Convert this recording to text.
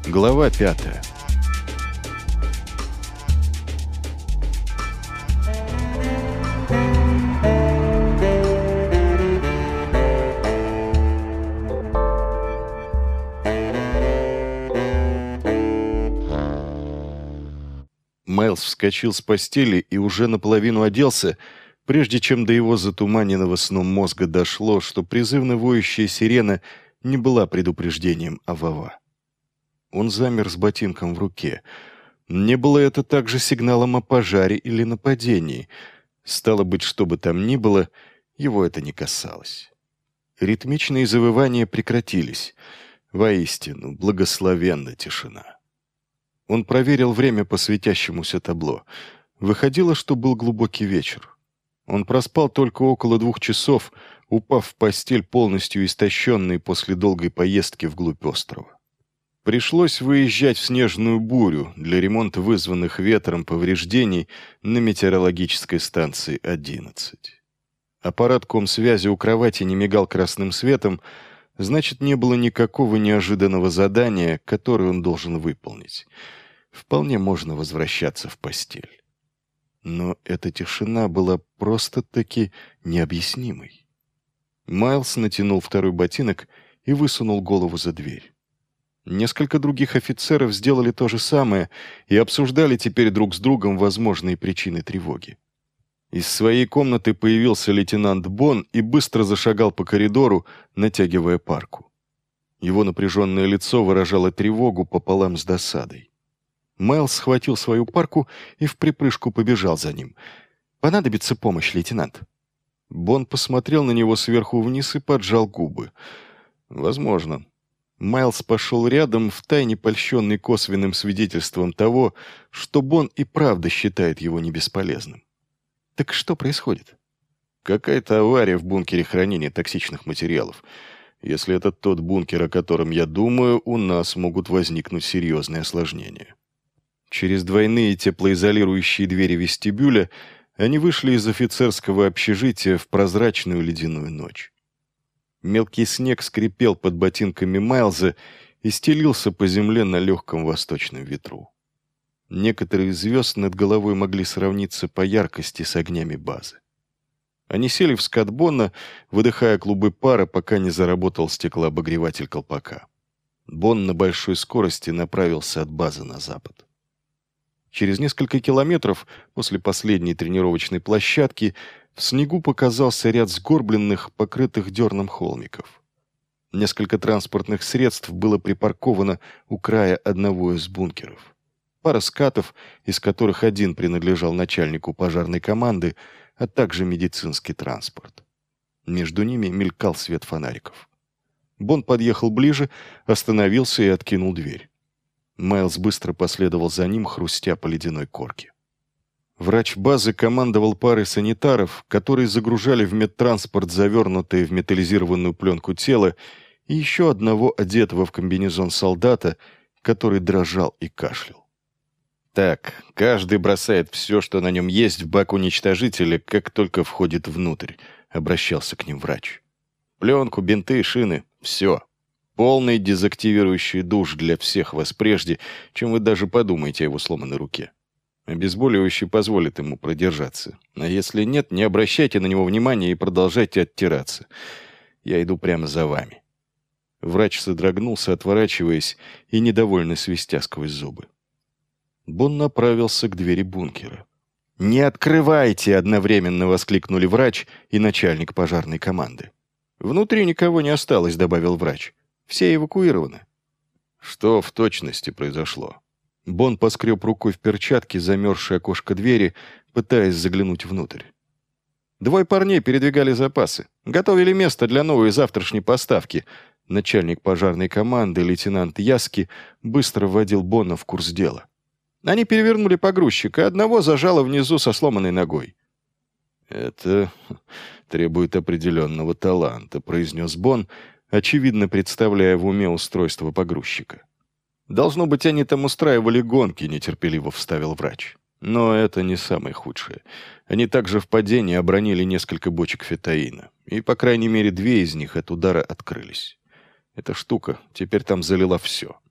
Глава 5. Майлз вскочил с постели и уже наполовину оделся, прежде чем до его затуманенного сном мозга дошло, что призывно воющая сирена не была предупреждением Авава. Он замер с ботинком в руке. Не было это также сигналом о пожаре или нападении. Стало быть, что бы там ни было, его это не касалось. Ритмичные завывания прекратились. Воистину, благословенна тишина. Он проверил время по светящемуся табло. Выходило, что был глубокий вечер. Он проспал только около 2 часов, упав в постель полностью истощенный после долгой поездки вглубь острова. Пришлось выезжать в снежную бурю для ремонта вызванных ветром повреждений на метеорологической станции 11. Аппарат комсвязи у кровати не мигал красным светом, значит, не было никакого неожиданного задания, которое он должен выполнить. Вполне можно возвращаться в постель. Но эта тишина была просто-таки необъяснимой. Майлз натянул второй ботинок и высунул голову за дверь. Несколько других офицеров сделали то же самое и обсуждали теперь друг с другом возможные причины тревоги. Из своей комнаты появился лейтенант Бон и быстро зашагал по коридору, натягивая парку. Его напряженное лицо выражало тревогу пополам с досадой. Майлз схватил свою парку и вприпрыжку побежал за ним. «Понадобится помощь, лейтенант». Бон посмотрел на него сверху вниз и поджал губы. «Возможно». Майлз пошел рядом, втайне польщенный косвенным свидетельством того, что Бон и правда считает его не бесполезным. «Так что происходит?» «Какая-то авария в бункере хранения токсичных материалов. Если это тот бункер, о котором я думаю, у нас могут возникнуть серьезные осложнения». Через двойные теплоизолирующие двери вестибюля они вышли из офицерского общежития в прозрачную ледяную ночь. Мелкий снег скрипел под ботинками Майлза и стелился по земле на легком восточном ветру. Некоторые звезд над головой могли сравниться по яркости с огнями базы. Они сели в скат Бонна, выдыхая клубы пара, пока не заработал стеклообогреватель колпака. Бонн на большой скорости направился от базы на запад. Через несколько километров после последней тренировочной площадки в снегу показался ряд сгорбленных, покрытых дерном холмиков. Несколько транспортных средств было припарковано у края одного из бункеров. Пара скатов, из которых один принадлежал начальнику пожарной команды, а также медицинский транспорт. Между ними мелькал свет фонариков. Бон подъехал ближе, остановился и откинул дверь. Майлз быстро последовал за ним, хрустя по ледяной корке. Врач базы командовал парой санитаров, которые загружали в медтранспорт завернутые в металлизированную пленку тела, и еще одного одетого в комбинезон солдата, который дрожал и кашлял. «Так, каждый бросает все, что на нем есть, в бак уничтожителя, как только входит внутрь», — обращался к ним врач. «Пленку, бинты, шины — все. Полный дезактивирующий душ для всех вас прежде, чем вы даже подумаете о его сломанной руке. Обезболивающий позволит ему продержаться. А если нет, не обращайте на него внимания и продолжайте оттираться. Я иду прямо за вами». Врач содрогнулся, отворачиваясь и недовольно свистя сквозь зубы. Бон направился к двери бункера. «Не открывайте!» — одновременно воскликнули врач и начальник пожарной команды. «Внутри никого не осталось», — добавил врач. «Все эвакуированы». Что в точности произошло? Бон поскреб рукой в перчатке замерзшее окошко двери, пытаясь заглянуть внутрь. 2 парней передвигали запасы. Готовили место для новой завтрашней поставки. Начальник пожарной команды, лейтенант Яски, быстро вводил Бона в курс дела. Они перевернули погрузчика, одного зажало внизу со сломанной ногой. «Это требует определенного таланта», — произнес Бон, очевидно представляя в уме устройство погрузчика. «Должно быть, они там устраивали гонки», — нетерпеливо вставил врач. Но это не самое худшее. Они также в падении обронили несколько бочек фетаина, и, по крайней мере, 2 из них от удара открылись. Эта штука теперь там залила все.